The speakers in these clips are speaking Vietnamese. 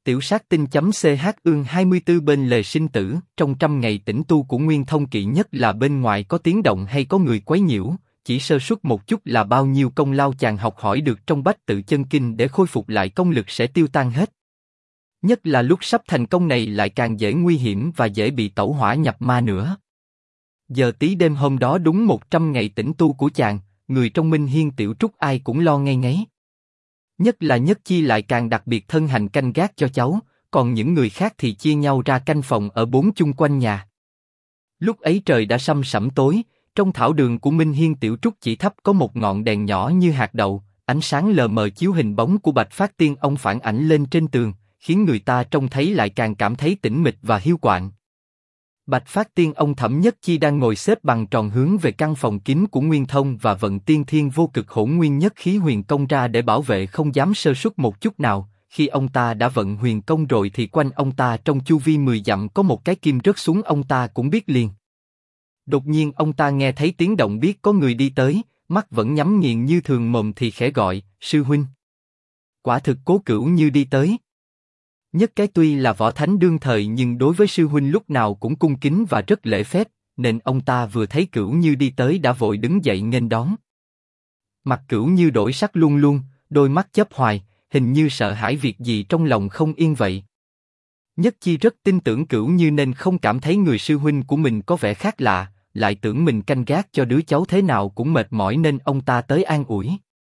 Tiểu sát tinh.ch ương 24 bên lề sinh tử, trong 100 ngày tĩnh tu của Nguyên Thông kỵ nhất là bên ngoài có tiếng động hay có người quấy nhiễu, chỉ sơ suất một chút là bao nhiêu công lao chàng học hỏi được trong Bách Tự Chân Kinh để khôi phục lại công lực sẽ tiêu tan hết. Nhất là lúc sắp thành công này lại càng dễ nguy hiểm và dễ bị tẩu hỏa nhập ma nữa. Giờ tí đêm hôm đó đúng 100 ngày tĩnh tu của chàng, người trong Minh Hiên Tiểu Trúc ai cũng lo ngay ngáy. Nhất là Nhất Chi lại càng đặc biệt thân hành canh gác cho cháu, còn những người khác thì chia nhau ra canh phòng ở bốn chung quanh nhà. Lúc ấy trời đã săm sẩm tối, trong thảo đường của Minh Hiên Tiểu Trúc chỉ thắp có một ngọn đèn nhỏ như hạt đậu, ánh sáng lờ mờ chiếu hình bóng của Bạch Phát Tiên ông phản ảnh lên trên tường, khiến người ta trông thấy lại càng cảm thấy tĩnh mịch và hiu quạnh. Bạch Phát Tiên ông Thẩm Nhất Chi đang ngồi xếp bằng tròn hướng về căn phòng kín của Nguyên Thông và vận tiên thiên vô cực hỗn nguyên nhất khí huyền công ra để bảo vệ không dám sơ suất một chút nào. Khi ông ta đã vận huyền công rồi thì quanh ông ta trong chu vi 10 dặm có một cái kim rớt xuống ông ta cũng biết liền. Đột nhiên ông ta nghe thấy tiếng động biết có người đi tới, mắt vẫn nhắm nghiền như thường mồm thì khẽ gọi, sư huynh. Quả thực Cố Cửu Như đi tới. Nhất cái tuy là võ thánh đương thời nhưng đối với sư huynh lúc nào cũng cung kính và rất lễ phép, nên ông ta vừa thấy Cửu Như đi tới đã vội đứng dậy nghênh đón. Mặt Cửu Như đổi sắc luôn luôn, đôi mắt chớp hoài, hình như sợ hãi việc gì trong lòng không yên vậy. Nhất Chi rất tin tưởng Cửu Như nên không cảm thấy người sư huynh của mình có vẻ khác lạ, lại tưởng mình canh gác cho đứa cháu thế nào cũng mệt mỏi nên ông ta tới an ủi.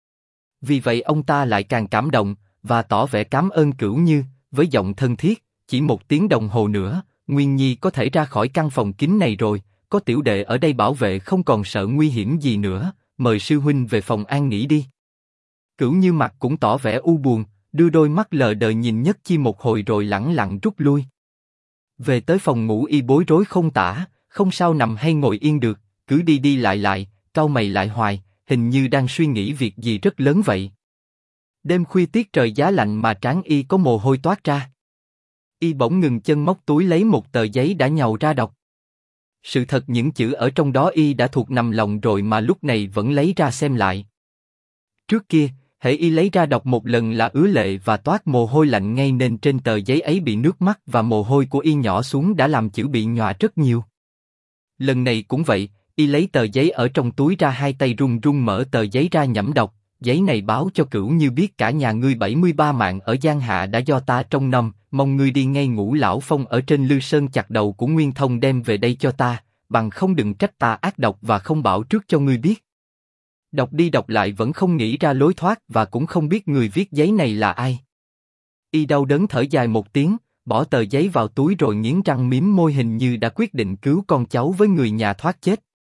Vì vậy ông ta lại càng cảm động và tỏ vẻ cảm ơn Cửu Như. Với giọng thân thiết, chỉ 1 tiếng đồng hồ nữa, Nguyên Nhi có thể ra khỏi căn phòng kín này rồi, có tiểu đệ ở đây bảo vệ không còn sợ nguy hiểm gì nữa, mời sư huynh về phòng an nghỉ đi. Cửu Như mặt cũng tỏ vẻ u buồn, đưa đôi mắt lờ đờ nhìn Nhất Chi một hồi rồi lẳng lặng rút lui. Về tới phòng ngủ y bối rối không tả, không sao nằm hay ngồi yên được, cứ đi đi lại, cau mày lại hoài, hình như đang suy nghĩ việc gì rất lớn vậy. Đêm khuya tiết trời giá lạnh mà trán y có mồ hôi toát ra. Y bỗng ngừng chân móc túi lấy một tờ giấy đã nhàu ra đọc. Sự thật những chữ ở trong đó y đã thuộc nằm lòng rồi mà lúc này vẫn lấy ra xem lại. Trước kia, hễ y lấy ra đọc một lần là ứa lệ và toát mồ hôi lạnh ngay nên trên tờ giấy ấy bị nước mắt và mồ hôi của y nhỏ xuống đã làm chữ bị nhòa rất nhiều. Lần này cũng vậy, y lấy tờ giấy ở trong túi ra hai tay run run mở tờ giấy ra nhẩm đọc. Giấy này báo cho Cửu Như biết cả nhà ngươi 73 mạng ở Giang Hạ đã do ta trông nom, mong ngươi đi ngay Ngũ Lão Phong ở trên Lư Sơn chặt đầu của Nguyên Thông đem về đây cho ta, bằng không đừng trách ta ác độc và không bảo trước cho ngươi biết. Đọc đi đọc lại vẫn không nghĩ ra lối thoát và cũng không biết người viết giấy này là ai. Y đau đớn thở dài một tiếng, bỏ tờ giấy vào túi rồi nghiến răng mím môi hình như đã quyết định cứu con cháu với người nhà thoát chết.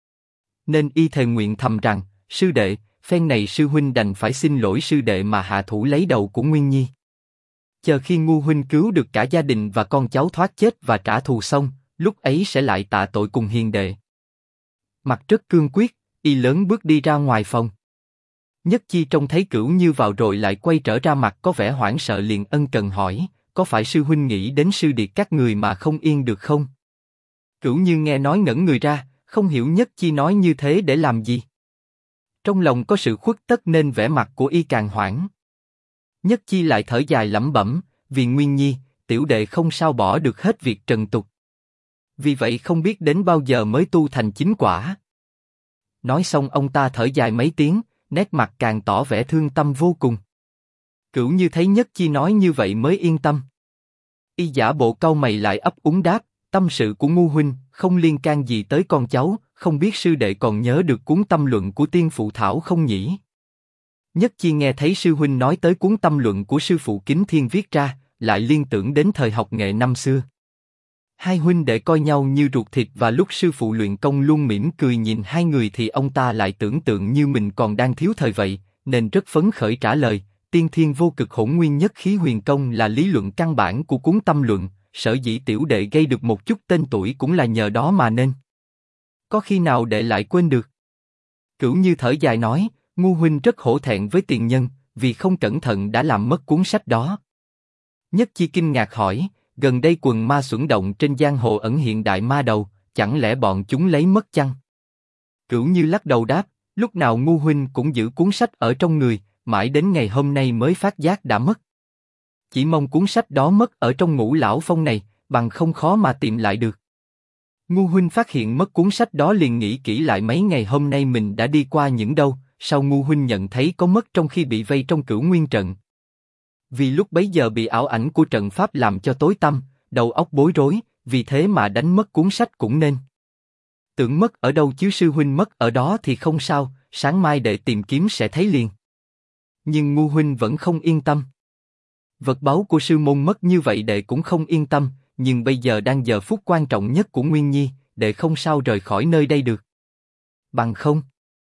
Nên y thề nguyện thầm rằng, sư đệ, phen này sư huynh đành phải xin lỗi sư đệ mà hạ thủ lấy đầu của Nguyên Nhi. Chờ khi Ngu huynh cứu được cả gia đình và con cháu thoát chết và trả thù xong, lúc ấy sẽ lại tạ tội cùng hiền đệ. Mặt rất cương quyết, y lớn bước đi ra ngoài phòng. Nhất Chi trông thấy Cửu Như vào rồi lại quay trở ra mặt có vẻ hoảng sợ liền ân cần hỏi, có phải sư huynh nghĩ đến sư điệt các người mà không yên được không? Cửu Như nghe nói ngẩn người ra, không hiểu Nhất Chi nói như thế để làm gì. Trong lòng có sự khuất tất nên vẻ mặt của y càng hoảng. Nhất Chi lại thở dài lẩm bẩm, vì Nguyên Nhi, tiểu đệ không sao bỏ được hết việc trần tục. Vì vậy không biết đến bao giờ mới tu thành chính quả. Nói xong ông ta thở dài mấy tiếng, nét mặt càng tỏ vẻ thương tâm vô cùng. Cửu Như thấy Nhất Chi nói như vậy mới yên tâm. Y giả bộ cau mày lại ấp úng đáp, tâm sự của Ngu huynh không liên can gì tới con cháu, không biết sư đệ còn nhớ được cuốn tâm luận của Tiên Phụ Thảo không nhỉ? Nhất Chi nghe thấy sư huynh nói tới cuốn tâm luận của sư phụ Kính Thiên viết ra, lại liên tưởng đến thời học nghệ năm xưa. Hai huynh đệ coi nhau như ruột thịt và lúc sư phụ luyện công luôn mỉm cười nhìn hai người thì ông ta lại tưởng tượng như mình còn đang thiếu thời vậy, nên rất phấn khởi trả lời, Tiên Thiên vô cực hỗn nguyên nhất khí huyền công là lý luận căn bản của cuốn tâm luận, sở dĩ tiểu đệ gây được một chút tên tuổi cũng là nhờ đó mà nên. Có khi nào đệ lại quên được? Cửu Như thở dài nói, Ngu huynh rất hổ thẹn với tiền nhân, vì không cẩn thận đã làm mất cuốn sách đó. Nhất Chi kinh ngạc hỏi, gần đây quần ma xuẩn động trên giang hồ ẩn hiện đại ma đầu, chẳng lẽ bọn chúng lấy mất chăng? Cửu Như lắc đầu đáp, lúc nào Ngu huynh cũng giữ cuốn sách ở trong người, mãi đến ngày hôm nay mới phát giác đã mất. chỉ mong cuốn sách đó mất ở trong Ngũ Lão Phong này, bằng không khó mà tìm lại được. Ngu huynh phát hiện mất cuốn sách đó liền nghĩ kỹ lại mấy ngày hôm nay mình đã đi qua những đâu, sao ngu huynh nhận thấy có mất trong khi bị vây trong Cửu Nguyên trận? Vì lúc bấy giờ bị ảo ảnh của trận pháp làm cho tối tăm, đầu óc bối rối, vì thế mà đánh mất cuốn sách cũng nên. Tưởng mất ở đâu chứ sư huynh mất ở đó thì không sao, sáng mai đệ tìm kiếm sẽ thấy liền. Nhưng ngu huynh vẫn không yên tâm. Vật báu của sư môn mất như vậy đệ cũng không yên tâm, nhưng bây giờ đang giờ phút quan trọng nhất của Nguyên Nhi, đệ không sao rời khỏi nơi đây được. Bằng không,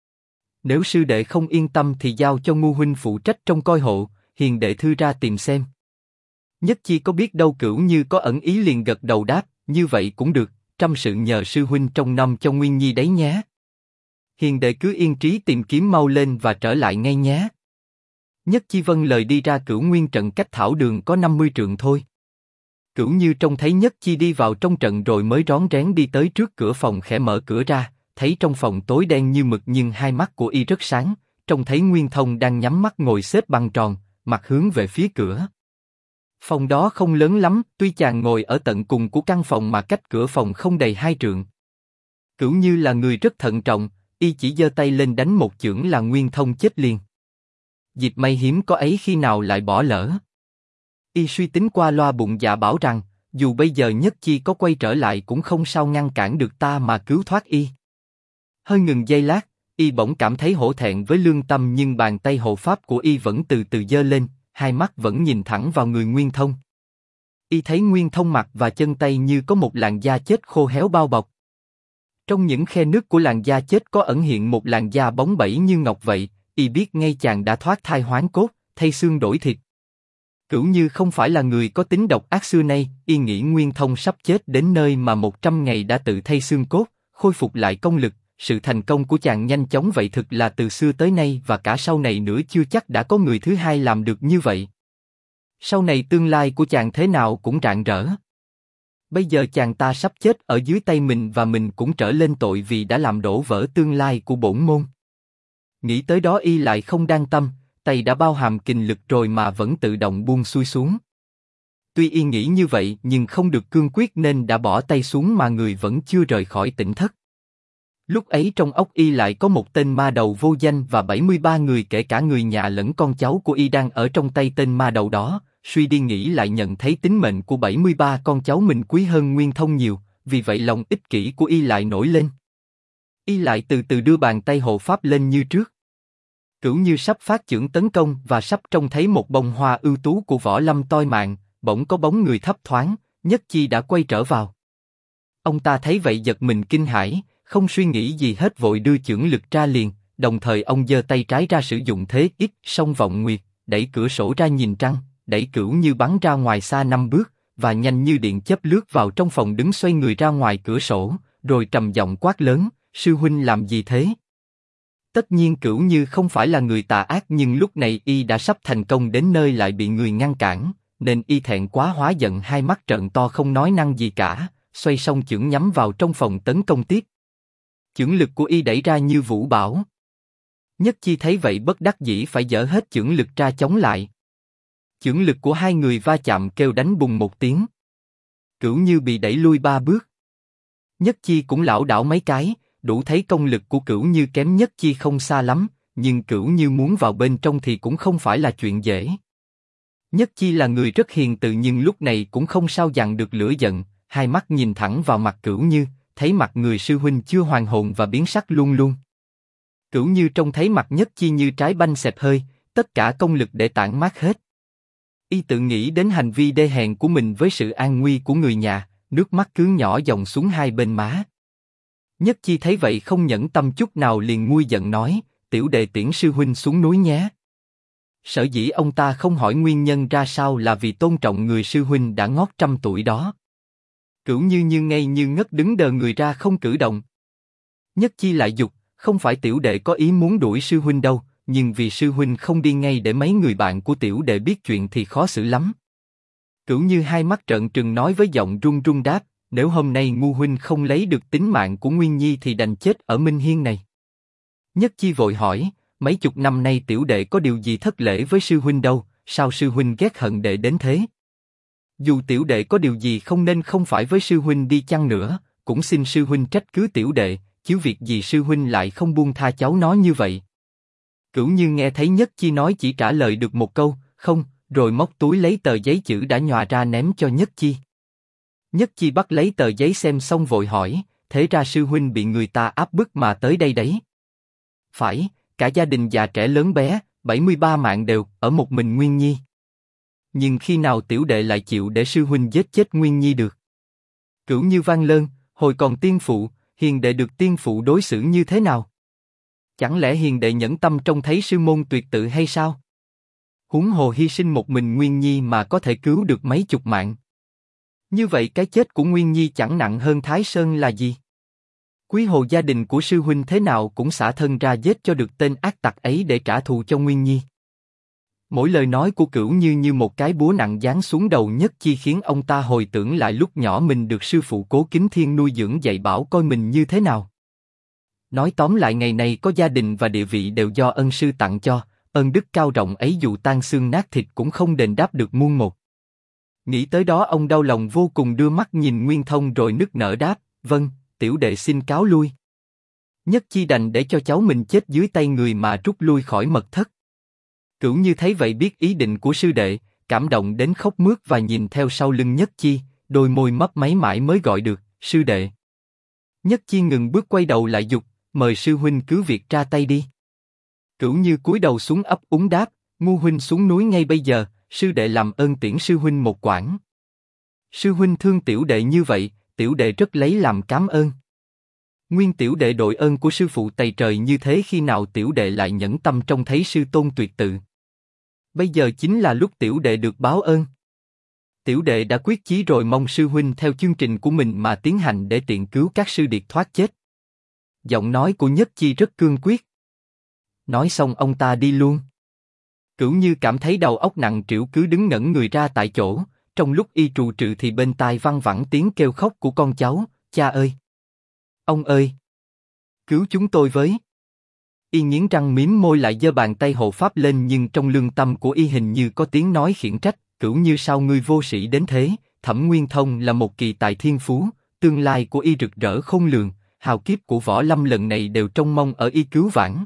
nếu sư đệ không yên tâm thì giao cho ngu huynh phụ trách trông coi hộ, hiền đệ thư ra tìm xem. Nhất Chi có biết đâu Cửu Như có ẩn ý liền gật đầu đáp, như vậy cũng được, trăm sự nhờ sư huynh trông nom cho Nguyên Nhi đấy nhé. Hiền đệ cứ yên trí tìm kiếm mau lên và trở lại ngay nhé. Nhất Chi vâng lời đi ra Cửu Nguyên trận cách thảo đường có 50 trượng thôi. Cửu Như trông thấy Nhất Chi đi vào trong trận rồi mới rón rén đi tới trước cửa phòng khẽ mở cửa ra, thấy trong phòng tối đen như mực nhưng hai mắt của y rất sáng, trông thấy Nguyên Thông đang nhắm mắt ngồi xếp bằng tròn, mặt hướng về phía cửa. Phòng đó không lớn lắm, tuy chàng ngồi ở tận cùng của căn phòng mà cách cửa phòng không đầy 2 trượng. Cửu Như là người rất thận trọng, y chỉ giơ tay lên đánh một chưởng là Nguyên Thông chết liền. Dịp may hiếm có ấy khi nào lại bỏ lỡ. Y suy tính qua loa bụng dạ bảo rằng, dù bây giờ Nhất Chi có quay trở lại cũng không sao ngăn cản được ta mà cứu thoát y. Hơi ngừng giây lát, y bỗng cảm thấy hổ thẹn với lương tâm nhưng bàn tay hộ pháp của y vẫn từ từ giơ lên, hai mắt vẫn nhìn thẳng vào người Nguyên Thông. Y thấy Nguyên Thông mặt và chân tay như có một làn da chết khô héo bao bọc. Trong những khe nứt của làn da chết có ẩn hiện một làn da bóng bẩy như ngọc vậy, y biết ngay chàng đã thoát thai hoán cốt, thay xương đổi thịt. Cửu Như không phải là người có tính độc ác xưa nay, y nghĩ Nguyên Thông sắp chết đến nơi mà 100 ngày đã tự thay xương cốt, khôi phục lại công lực, sự thành công của chàng nhanh chóng vậy thực là từ xưa tới nay và cả sau này nữa chưa chắc đã có người thứ hai làm được như vậy. Sau này tương lai của chàng thế nào cũng rạng rỡ. Bây giờ chàng ta sắp chết ở dưới tay mình và mình cũng trở lên tội vì đã làm đổ vỡ tương lai của bổn môn. Nghĩ tới đó y lại không đang tâm, tay đã bao hàm kình lực rồi mà vẫn tự động buông xuôi xuống. Tuy y nghĩ như vậy nhưng không được cương quyết nên đã bỏ tay xuống mà người vẫn chưa rời khỏi tỉnh thất. Lúc ấy trong óc y lại có một tên ma đầu vô danh và 73 người kể cả người nhà lẫn con cháu của y đang ở trong tay tên ma đầu đó, suy đi nghĩ lại nhận thấy tính mệnh của 73 con cháu mình quý hơn Nguyên Thông nhiều, vì vậy lòng ích kỷ của y lại nổi lên. Y lại từ từ đưa bàn tay hộ pháp lên như trước. Cửu Như sắp phát chưởng tấn công và sắp trông thấy một bông hoa ưu tú của Võ Lâm toi mạng, bỗng có bóng người thấp thoáng, Nhất Chi đã quay trở vào. Ông ta thấy vậy giật mình kinh hãi, không suy nghĩ gì hết vội đưa chưởng lực ra liền, đồng thời ông giơ tay trái ra sử dụng thế ít song vọng nguyệt, đẩy cửa sổ ra nhìn trăng, đẩy Cửu Như bắn ra ngoài xa 5 bước, và nhanh như điện chớp lướt vào trong phòng đứng xoay người ra ngoài cửa sổ, rồi trầm giọng quát lớn, sư huynh làm gì thế? Tất nhiên Cửu Như không phải là người tà ác nhưng lúc này y đã sắp thành công đến nơi lại bị người ngăn cản, nên y thẹn quá hóa giận hai mắt trợn to không nói năng gì cả, xoay song chưởng nhắm vào trong phòng tấn công tiếp. Chưởng lực của y đẩy ra như vũ bão. Nhất Chi thấy vậy bất đắc dĩ phải dỡ hết chưởng lực ra chống lại. Chưởng lực của hai người va chạm kêu đánh bùng một tiếng. Cửu Như bị đẩy lui 3 bước. Nhất Chi cũng lảo đảo mấy cái, đủ thấy công lực của Cửu Như kém Nhất Chi không xa lắm, nhưng Cửu Như muốn vào bên trong thì cũng không phải là chuyện dễ. Nhất Chi là người rất hiền từ nhưng lúc này cũng không sao dằn được lửa giận, hai mắt nhìn thẳng vào mặt Cửu Như, thấy mặt người sư huynh chưa hoàn hồn và biến sắc luôn luôn. Cửu Như trông thấy mặt Nhất Chi như trái banh xẹp hơi, tất cả công lực để tản mát hết. Y tự nghĩ đến hành vi đê hèn của mình với sự an nguy của người nhà, nước mắt cứ nhỏ dòng xuống hai bên má. Nhất Chi thấy vậy không nhẫn tâm chút nào liền nguôi giận nói, tiểu đệ tiễn sư huynh xuống núi nhé. Sở dĩ ông ta không hỏi nguyên nhân ra sao là vì tôn trọng người sư huynh đã ngót 100 tuổi đó. Cửu Như như ngây như ngất đứng đờ người ra không cử động. Nhất Chi lại dục, không phải tiểu đệ có ý muốn đuổi sư huynh đâu, nhưng vì sư huynh không đi ngay để mấy người bạn của tiểu đệ biết chuyện thì khó xử lắm. Cửu Như hai mắt trợn trừng nói với giọng run run đáp, nếu hôm nay ngu huynh không lấy được tính mạng của Nguyên Nhi thì đành chết ở Minh Hiên này. Nhất Chi vội hỏi, mấy chục năm nay tiểu đệ có điều gì thất lễ với sư huynh đâu, sao sư huynh ghét hận đệ đến thế? Dù tiểu đệ có điều gì không nên không phải với sư huynh đi chăng nữa, cũng xin sư huynh trách cứ tiểu đệ, chứ việc gì sư huynh lại không buông tha cháu nó như vậy. Cửu Như nghe thấy Nhất Chi nói chỉ trả lời được một câu, không, rồi móc túi lấy tờ giấy chữ đã nhòa ra ném cho Nhất Chi. Nhất Chi bắt lấy tờ giấy xem xong vội hỏi, thế ra sư huynh bị người ta áp bức mà tới đây đấy. Phải, cả gia đình già trẻ lớn bé, 73 mạng đều, ở một mình Nguyên Nhi. Nhưng khi nào tiểu đệ lại chịu để sư huynh giết chết Nguyên Nhi được? Cửu Như vang lơn, hồi còn tiên phụ, hiền đệ được tiên phụ đối xử như thế nào? Chẳng lẽ hiền đệ nhẫn tâm trông thấy sư môn tuyệt tự hay sao? Huống hồ hy sinh một mình Nguyên Nhi mà có thể cứu được mấy chục mạng. Như vậy cái chết của Nguyên Nhi chẳng nặng hơn Thái Sơn là gì? Quý hồ gia đình của sư huynh thế nào cũng xả thân ra giết cho được tên ác tặc ấy để trả thù cho Nguyên Nhi. Mỗi lời nói của Cửu Như như một cái búa nặng giáng xuống đầu Nhất Chi khiến ông ta hồi tưởng lại lúc nhỏ mình được sư phụ Cố Kính Thiên nuôi dưỡng dạy bảo coi mình như thế nào. Nói tóm lại ngày này có gia đình và địa vị đều do ân sư tặng cho, ơn đức cao rộng ấy dù tan xương nát thịt cũng không đền đáp được muôn một. Nghĩ tới đó ông đau lòng vô cùng đưa mắt nhìn Nguyên Thông rồi nức nở đáp, vâng, tiểu đệ xin cáo lui. Nhất Chi đành để cho cháu mình chết dưới tay người mà rút lui khỏi mật thất. Cửu Như thấy vậy biết ý định của sư đệ, cảm động đến khóc mướt và nhìn theo sau lưng Nhất Chi, đôi môi mấp máy mãi mới gọi được, sư đệ. Nhất Chi ngừng bước quay đầu lại dục, mời sư huynh cứ việc ra tay đi. Cửu Như cúi đầu xuống ấp úng đáp, ngu huynh xuống núi ngay bây giờ, sư đệ làm ơn tiễn sư huynh một quãng. Sư huynh thương tiểu đệ như vậy, tiểu đệ rất lấy làm cảm ơn. Nguyên tiểu đệ đội ơn của sư phụ tày trời như thế khi nào tiểu đệ lại nhẫn tâm trông thấy sư tôn tuyệt tự. Bây giờ chính là lúc tiểu đệ được báo ơn. Tiểu đệ đã quyết chí rồi mong sư huynh theo chương trình của mình mà tiến hành để tiện cứu các sư điệt thoát chết. Giọng nói của Nhất Chi rất cương quyết. Nói xong ông ta đi luôn. Cửu Như cảm thấy đầu óc nặng trĩu cứ đứng ngẩn người ra tại chỗ, trong lúc y trù trừ thì bên tai văng vẳng tiếng kêu khóc của con cháu, cha ơi! Ông ơi! Cứu chúng tôi với! Y nghiến răng mím môi lại giơ bàn tay hộ pháp lên nhưng trong lương tâm của y hình như có tiếng nói khiển trách, Cửu Như sao ngươi vô sĩ đến thế, Thẩm Nguyên Thông là một kỳ tài thiên phú, tương lai của y rực rỡ khôn lường, hào kiếp của võ lâm lần này đều trông mong ở y cứu vãn.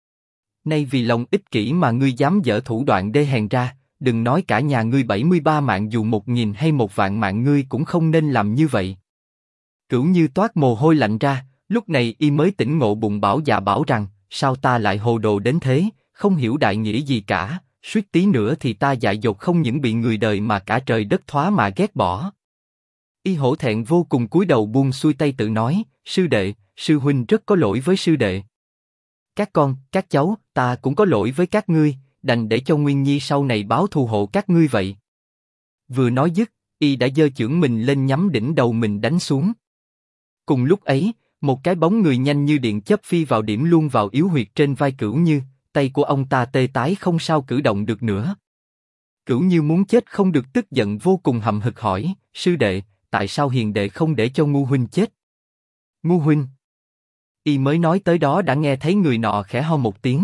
Nay vì lòng ích kỷ mà ngươi dám dở thủ đoạn đê hèn ra, đừng nói cả nhà ngươi 73 mạng dù 1000 hay 1 vạn mạng ngươi cũng không nên làm như vậy. Cửu Như toát mồ hôi lạnh ra, lúc này y mới tỉnh ngộ bụng bảo dạ bảo rằng, sao ta lại hồ đồ đến thế, không hiểu đại nghĩa gì cả, suýt tí nữa thì ta dại dột không những bị người đời mà cả trời đất thoá mà ghét bỏ. Y hổ thẹn vô cùng cúi đầu buông xuôi tay tự nói, sư đệ, sư huynh rất có lỗi với sư đệ. Các con, các cháu, ta cũng có lỗi với các ngươi, đành để cho Nguyên Nhi sau này báo thù hộ các ngươi vậy. Vừa nói dứt, y đã giơ chưởng mình lên nhắm đỉnh đầu mình đánh xuống. Cùng lúc ấy, một cái bóng người nhanh như điện chớp phi vào điểm luôn vào yếu huyệt trên vai Cửu Như, tay của ông ta tê tái không sao cử động được nữa. Cửu Như muốn chết không được tức giận vô cùng hậm hực hỏi, sư đệ, tại sao hiền đệ không để cho ngu huynh chết? Ngu huynh? Y mới nói tới đó đã nghe thấy người nọ khẽ ho một tiếng.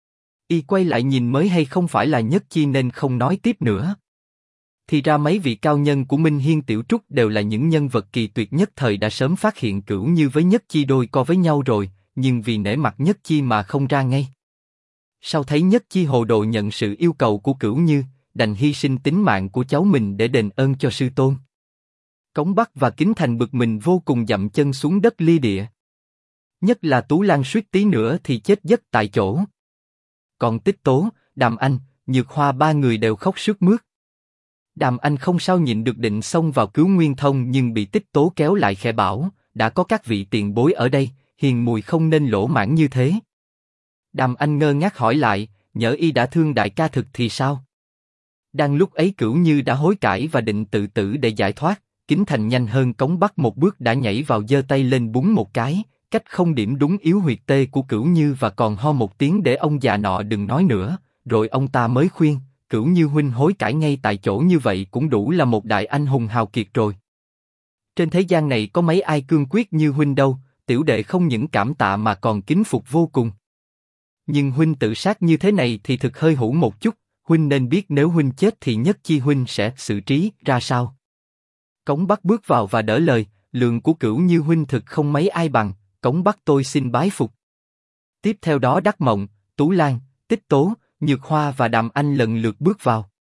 Y quay lại nhìn mới hay không phải là Nhất Chi nên không nói tiếp nữa. Thì ra mấy vị cao nhân của Minh Hiên Tiểu Trúc đều là những nhân vật kỳ tuyệt nhất thời đã sớm phát hiện Cửu Như với Nhất Chi đôi co với nhau rồi, nhưng vì nể mặt Nhất Chi mà không ra ngay. Sau thấy Nhất Chi hồ đồ nhận sự yêu cầu của Cửu Như, đành hy sinh tính mạng của cháu mình để đền ơn cho sư tôn. Cống Bắc và Kính Thành bực mình vô cùng dậm chân xuống đất ly địa. Nhất là Tú Lan suýt tí nữa thì chết giấc tại chỗ. Còn Tích Tố, Đàm Anh, Nhược Hoa ba người đều khóc sướt mướt. Đàm Anh không sao nhịn được định xông vào cứu Nguyên Thông nhưng bị Tích Tố kéo lại khẽ bảo, đã có các vị tiền bối ở đây, hiền mùi không nên lỗ mãng như thế. Đàm Anh ngơ ngác hỏi lại, nhỡ y đã thương đại ca thực thì sao? Đang lúc ấy Cửu Như đã hối cải và định tự tử để giải thoát, Kính Thành nhanh hơn Cống Bắc một bước đã nhảy vào giơ tay lên búng một cái, cách không điểm đúng yếu huyệt tê của Cửu Như và còn ho một tiếng để ông già nọ đừng nói nữa, rồi ông ta mới khuyên, Cửu Như huynh hối cải ngay tại chỗ như vậy cũng đủ là một đại anh hùng hào kiệt rồi. Trên thế gian này có mấy ai cương quyết như huynh đâu, tiểu đệ không những cảm tạ mà còn kính phục vô cùng. Nhưng huynh tự sát như thế này thì thực hơi hủ một chút, huynh nên biết nếu huynh chết thì Nhất Chi huynh sẽ xử trí ra sao. Cống Bắc bước vào và đỡ lời, lượng của Cửu Như huynh thực không mấy ai bằng, Cống Bắc tôi xin bái phục. Tiếp theo đó Đắc Mộng, Tú Lan, Tích Tố, Nhược Hoa và Đàm Anh lần lượt bước vào.